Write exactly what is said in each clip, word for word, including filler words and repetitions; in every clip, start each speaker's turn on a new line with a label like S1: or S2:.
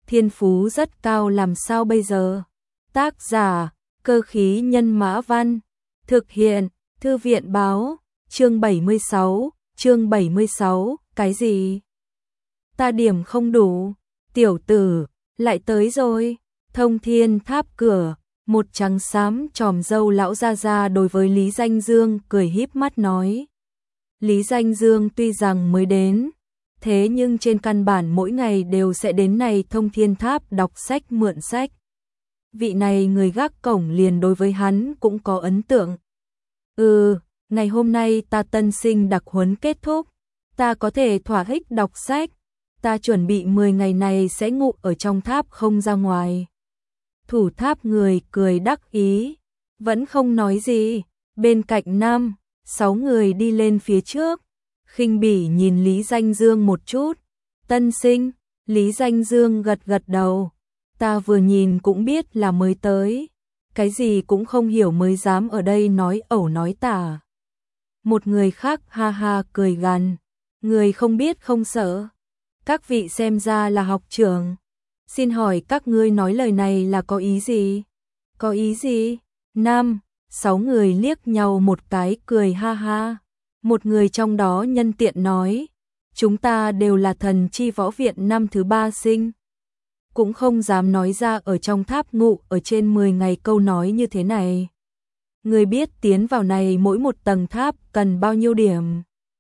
S1: thiên phú rất cao làm sao bây giờ? Tác giả, Cơ khí nhân mã văn. Thực hiện, Thư viện báo, chương bảy mươi sáu, chương bảy mươi sáu, cái gì? Ta điểm không đủ, tiểu tử, lại tới rồi. Thông Thiên Tháp cửa, một trắng xám tròm râu lão gia gia đối với Lý Danh Dương cười híp mắt nói. Lý Danh Dương tuy rằng mới đến, thế nhưng trên căn bản mỗi ngày đều sẽ đến này Thông Thiên Tháp đọc sách mượn sách. Vị này người gác cổng liền đối với hắn cũng có ấn tượng. Ừ, ngày hôm nay ta tân sinh đặc huấn kết thúc, ta có thể thỏa thích đọc sách, ta chuẩn bị mười ngày này sẽ ngủ ở trong tháp không ra ngoài. Thủ tháp người cười đắc ý, vẫn không nói gì, bên cạnh năm, sáu người đi lên phía trước, khinh bỉ nhìn Lý Danh Dương một chút. Tân sinh, Lý Danh Dương gật gật đầu, ta vừa nhìn cũng biết là mới tới, cái gì cũng không hiểu mới dám ở đây nói ẩu nói tả. Một người khác ha ha cười gằn, người không biết không sợ, các vị xem ra là học trưởng. Xin hỏi các ngươi nói lời này là có ý gì? Có ý gì? Năm, sáu người liếc nhau một cái cười ha ha. Một người trong đó nhân tiện nói, chúng ta đều là thần chi võ viện năm thứ ba sinh. Cũng không dám nói ra ở trong tháp ngụ ở trên mười ngày câu nói như thế này. Người biết tiến vào này mỗi một tầng tháp cần bao nhiêu điểm.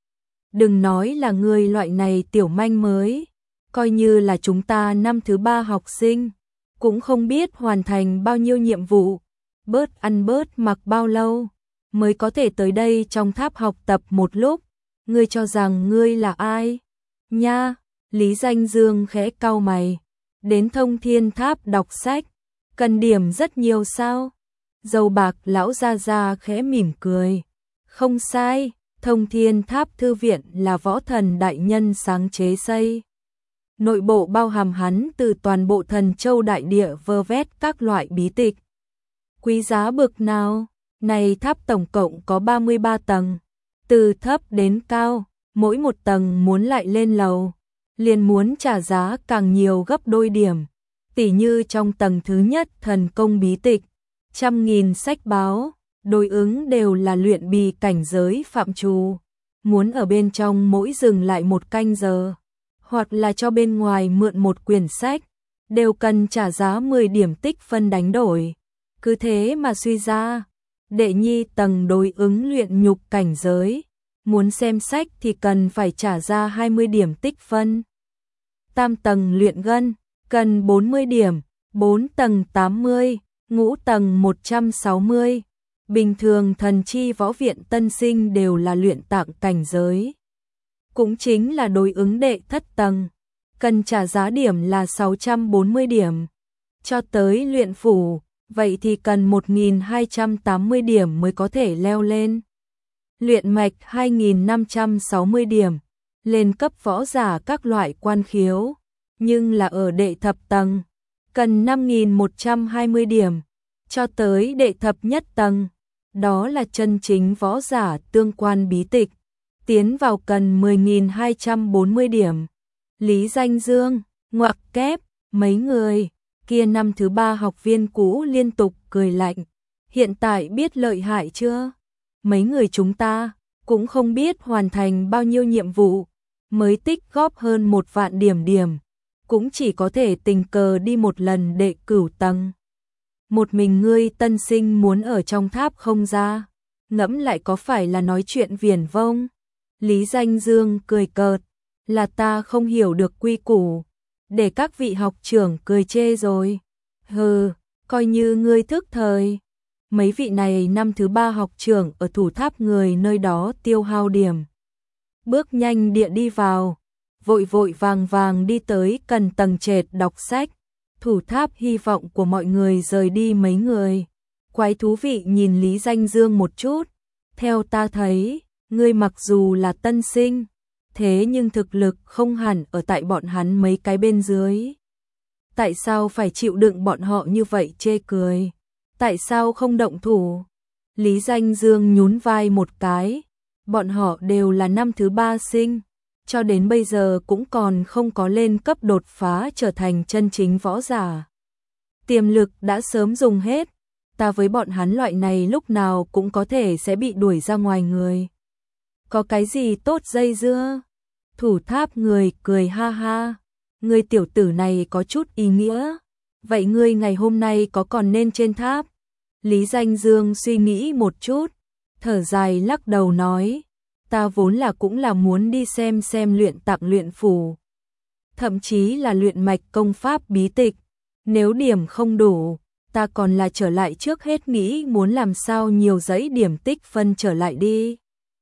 S1: Đừng nói là người loại này tiểu manh mới. Coi như là chúng ta năm thứ ba học sinh, cũng không biết hoàn thành bao nhiêu nhiệm vụ, bớt ăn bớt mặc bao lâu, mới có thể tới đây trong tháp học tập một lúc. Ngươi cho rằng ngươi là ai? Nha, Lý Danh Dương khẽ cau mày, đến Thông Thiên Tháp đọc sách, cần điểm rất nhiều sao? Dâu bạc lão gia gia khẽ mỉm cười, không sai, Thông Thiên Tháp thư viện là võ thần đại nhân sáng chế xây. Nội bộ bao hàm hắn từ toàn bộ Thần Châu đại địa vơ vét các loại bí tịch. Quý giá bực nào, này tháp tổng cộng có ba mươi ba tầng, từ thấp đến cao, mỗi một tầng muốn lại lên lầu, liền muốn trả giá càng nhiều gấp đôi điểm. Tỉ như trong tầng thứ nhất thần công bí tịch, trăm nghìn sách báo, đối ứng đều là luyện bì cảnh giới phạm trù. Muốn ở bên trong mỗi dừng lại một canh giờ, hoặc là cho bên ngoài mượn một quyển sách, đều cần trả giá mười điểm tích phân đánh đổi. Cứ thế mà suy ra, đệ nhi tầng đối ứng luyện nhục cảnh giới, muốn xem sách thì cần phải trả ra hai mươi điểm tích phân. Tam tầng luyện gân, cần bốn mươi điểm, bốn tầng tám mươi, ngũ tầng một trăm sáu mươi. Bình thường thần chi võ viện tân sinh đều là luyện tạng cảnh giới. Cũng chính là đối ứng đệ thất tầng, cần trả giá điểm là sáu trăm bốn mươi điểm. Cho tới luyện phủ, vậy thì cần một nghìn hai trăm tám mươi điểm mới có thể leo lên. Luyện mạch hai nghìn năm trăm sáu mươi điểm, lên cấp võ giả các loại quan khiếu, nhưng là ở đệ thập tầng, cần năm nghìn một trăm hai mươi điểm. Cho tới đệ thập nhất tầng, đó là chân chính võ giả tương quan bí tịch, tiến vào cần mười nghìn hai trăm bốn mươi điểm. Lý Danh Dương, ngoặc kép, mấy người kia năm thứ ba học viên cũ liên tục cười lạnh. Hiện tại biết lợi hại chưa? Mấy người chúng ta cũng không biết hoàn thành bao nhiêu nhiệm vụ, mới tích góp hơn một vạn điểm điểm, cũng chỉ có thể tình cờ đi một lần đệ cửu tầng. Một mình ngươi tân sinh muốn ở trong tháp không ra, ngẫm lại có phải là nói chuyện viển vông? Lý Danh Dương cười cợt, là ta không hiểu được quy củ, để các vị học trưởng cười chê rồi. Hừ, coi như ngươi thức thời. Mấy vị này năm thứ ba học trưởng ở thủ tháp người nơi đó tiêu hao điểm. Bước nhanh địa đi vào, vội vội vàng vàng đi tới cần tầng trệt đọc sách. Thủ tháp hy vọng của mọi người rời đi mấy người. Quái thú vị nhìn Lý Danh Dương một chút. Theo ta thấy, ngươi mặc dù là tân sinh, thế nhưng thực lực không hẳn ở tại bọn hắn mấy cái bên dưới. Tại sao phải chịu đựng bọn họ như vậy chê cười? Tại sao không động thủ? Lý Danh Dương nhún vai một cái. Bọn họ đều là năm thứ ba sinh, cho đến bây giờ cũng còn không có lên cấp đột phá trở thành chân chính võ giả. Tiềm lực đã sớm dùng hết, ta với bọn hắn loại này lúc nào cũng có thể sẽ bị đuổi ra ngoài người. Có cái gì tốt dây dưa? Thủ tháp người cười ha ha, ngươi tiểu tử này có chút ý nghĩa. Vậy ngươi ngày hôm nay có còn nên trên tháp? Lý Danh Dương suy nghĩ một chút, thở dài lắc đầu nói, ta vốn là cũng là muốn đi xem xem luyện tạng luyện phù, thậm chí là luyện mạch công pháp bí tịch, nếu điểm không đủ, ta còn là trở lại trước hết nghĩ muốn làm sao nhiều dãy điểm tích phân trở lại đi.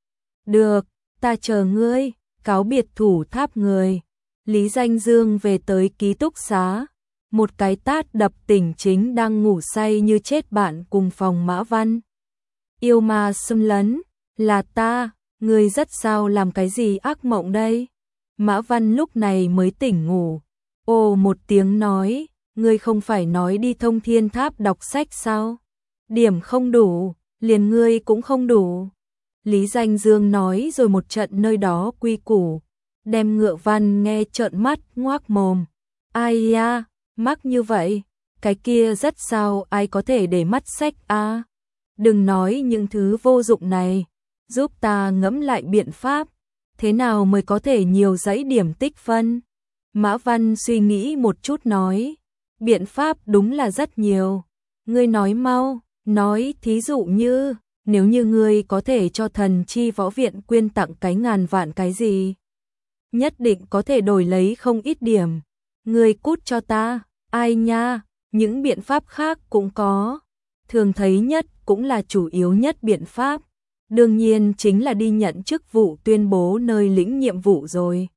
S1: Được, ta chờ ngươi, cáo biệt thủ tháp người. Lý Danh Dương về tới ký túc xá, một cái tát đập tỉnh chính đang ngủ say như chết bạn cùng phòng Mã Văn. Yêu ma xâm lấn, là ta, ngươi rất sao làm cái gì ác mộng đây? Mã Văn lúc này mới tỉnh ngủ, ồ một tiếng nói, ngươi không phải nói đi Thông Thiên Tháp đọc sách sao? Điểm không đủ, liền ngươi cũng không đủ. Lý Danh Dương nói rồi một trận nơi đó quy củ, đem Ngựa Văn nghe trợn mắt ngoác mồm. Ai ya, mắc như vậy, cái kia rất sao ai có thể để mắt sách a? Đừng nói những thứ vô dụng này, giúp ta ngẫm lại biện pháp, thế nào mới có thể nhiều dãy điểm tích phân? Mã Văn suy nghĩ một chút nói, biện pháp đúng là rất nhiều, ngươi nói mau, nói thí dụ như, nếu như ngươi có thể cho thần chi võ viện quyên tặng cái ngàn vạn cái gì, nhất định có thể đổi lấy không ít điểm, ngươi cút cho ta, ai nha, những biện pháp khác cũng có, thường thấy nhất cũng là chủ yếu nhất biện pháp, đương nhiên chính là đi nhận chức vụ tuyên bố nơi lĩnh nhiệm vụ rồi.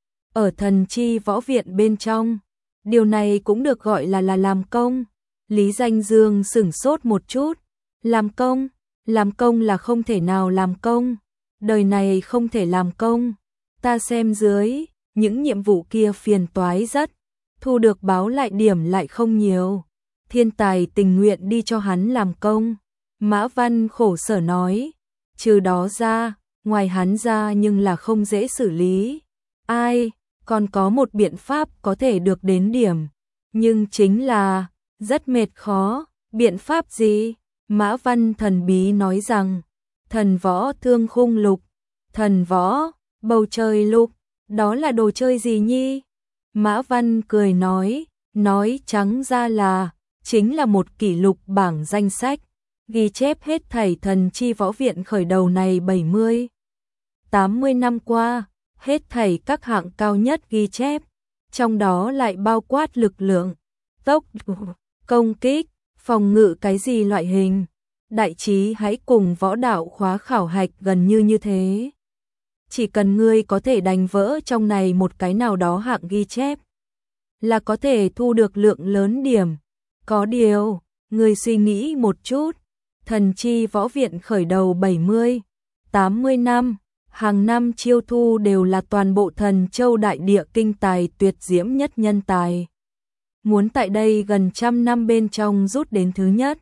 S1: Ở thần chi võ viện bên trong, điều này cũng được gọi là là làm công. Lý Danh Dương sửng sốt một chút, làm công, làm công là không thể nào làm công, đời này không thể làm công, ta xem dưới, những nhiệm vụ kia phiền toái rất, thu được báo lại điểm lại không nhiều, thiên tài tình nguyện đi cho hắn làm công. Mã Văn khổ sở nói, trừ đó ra, ngoài hắn ra nhưng là không dễ xử lý, ai, còn có một biện pháp có thể được đến điểm, nhưng chính là, rất mệt khó, biện pháp gì? Mã Văn thần bí nói rằng, thần võ thương khung lục, thần võ, bầu trời lục, đó là đồ chơi gì nhi? Mã Văn cười nói, nói trắng ra là, chính là một kỷ lục bảng danh sách, ghi chép hết thảy thần chi võ viện khởi đầu này bảy mươi, tám mươi năm qua, hết thảy các hạng cao nhất ghi chép, trong đó lại bao quát lực lượng, tốc độ, công kích, phòng ngự cái gì loại hình. Đại trí hãy cùng võ đạo khóa khảo hạch gần như như thế. Chỉ cần ngươi có thể đánh vỡ trong này một cái nào đó hạng ghi chép, là có thể thu được lượng lớn điểm. Có điều, ngươi suy nghĩ một chút, thần chi võ viện khởi đầu bảy mươi, tám mươi năm, hàng năm chiêu thu đều là toàn bộ thần châu đại địa kinh tài tuyệt diễm nhất nhân tài. Muốn tại đây gần trăm năm bên trong rút đến thứ nhất,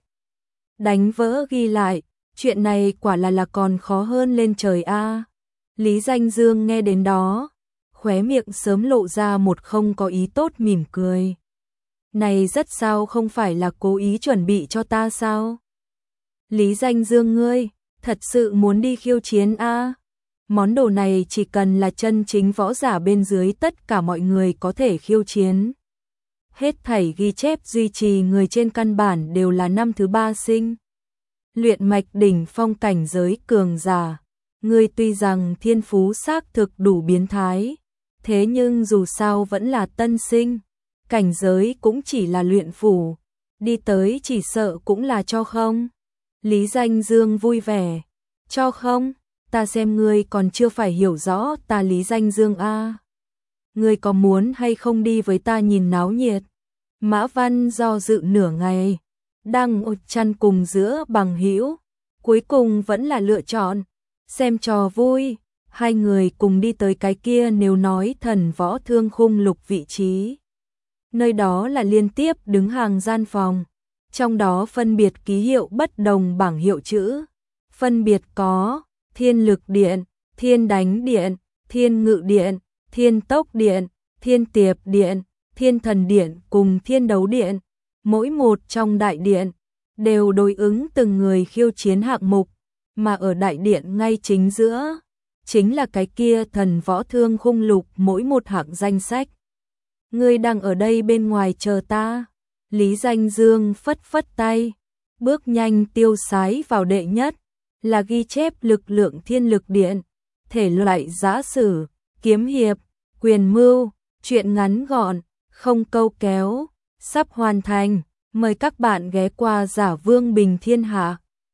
S1: đánh vỡ ghi lại, chuyện này quả là là còn khó hơn lên trời a. Lý Danh Dương nghe đến đó, khóe miệng sớm lộ ra một không có ý tốt mỉm cười. Này rất sao không phải là cố ý chuẩn bị cho ta sao? Lý Danh Dương ngươi, thật sự muốn đi khiêu chiến a? Món đồ này chỉ cần là chân chính võ giả bên dưới tất cả mọi người có thể khiêu chiến. Hết thảy ghi chép duy trì người trên căn bản đều là năm thứ ba sinh. Luyện mạch đỉnh phong cảnh giới cường giả. Ngươi tuy rằng thiên phú xác thực đủ biến thái, thế nhưng dù sao vẫn là tân sinh. Cảnh giới cũng chỉ là luyện phủ. Đi tới chỉ sợ cũng là cho không. Lý Danh Dương vui vẻ. Cho không, ta xem ngươi còn chưa phải hiểu rõ ta Lý Danh Dương a. Ngươi có muốn hay không đi với ta nhìn náo nhiệt? Mã Văn do dự nửa ngày, đang ột chăn cùng giữa bằng hữu, cuối cùng vẫn là lựa chọn, xem trò vui, hai người cùng đi tới cái kia nếu nói thần võ thương khung lục vị trí. Nơi đó là liên tiếp đứng hàng gian phòng, trong đó phân biệt ký hiệu bất đồng bảng hiệu chữ, phân biệt có Thiên Lực Điện, Thiên Đánh Điện, Thiên Ngự Điện, Thiên Tốc Điện, Thiên Tiệp Điện, Thiên Thần Điện cùng Thiên Đấu Điện. Mỗi một trong đại điện đều đối ứng từng người khiêu chiến hạng mục, mà ở đại điện ngay chính giữa chính là cái kia thần võ thương khung lục mỗi một hạng danh sách. Ngươi đang ở đây bên ngoài chờ ta. Lý Danh Dương phất phất tay, bước nhanh tiêu sái vào đệ nhất, là ghi chép lực lượng thiên lực điện, thể loại giã sử, kiếm hiệp, quyền mưu, truyện ngắn gọn, không câu kéo, sắp hoàn thành. Mời các bạn ghé qua Giả Vương Bình Thiên Hạ.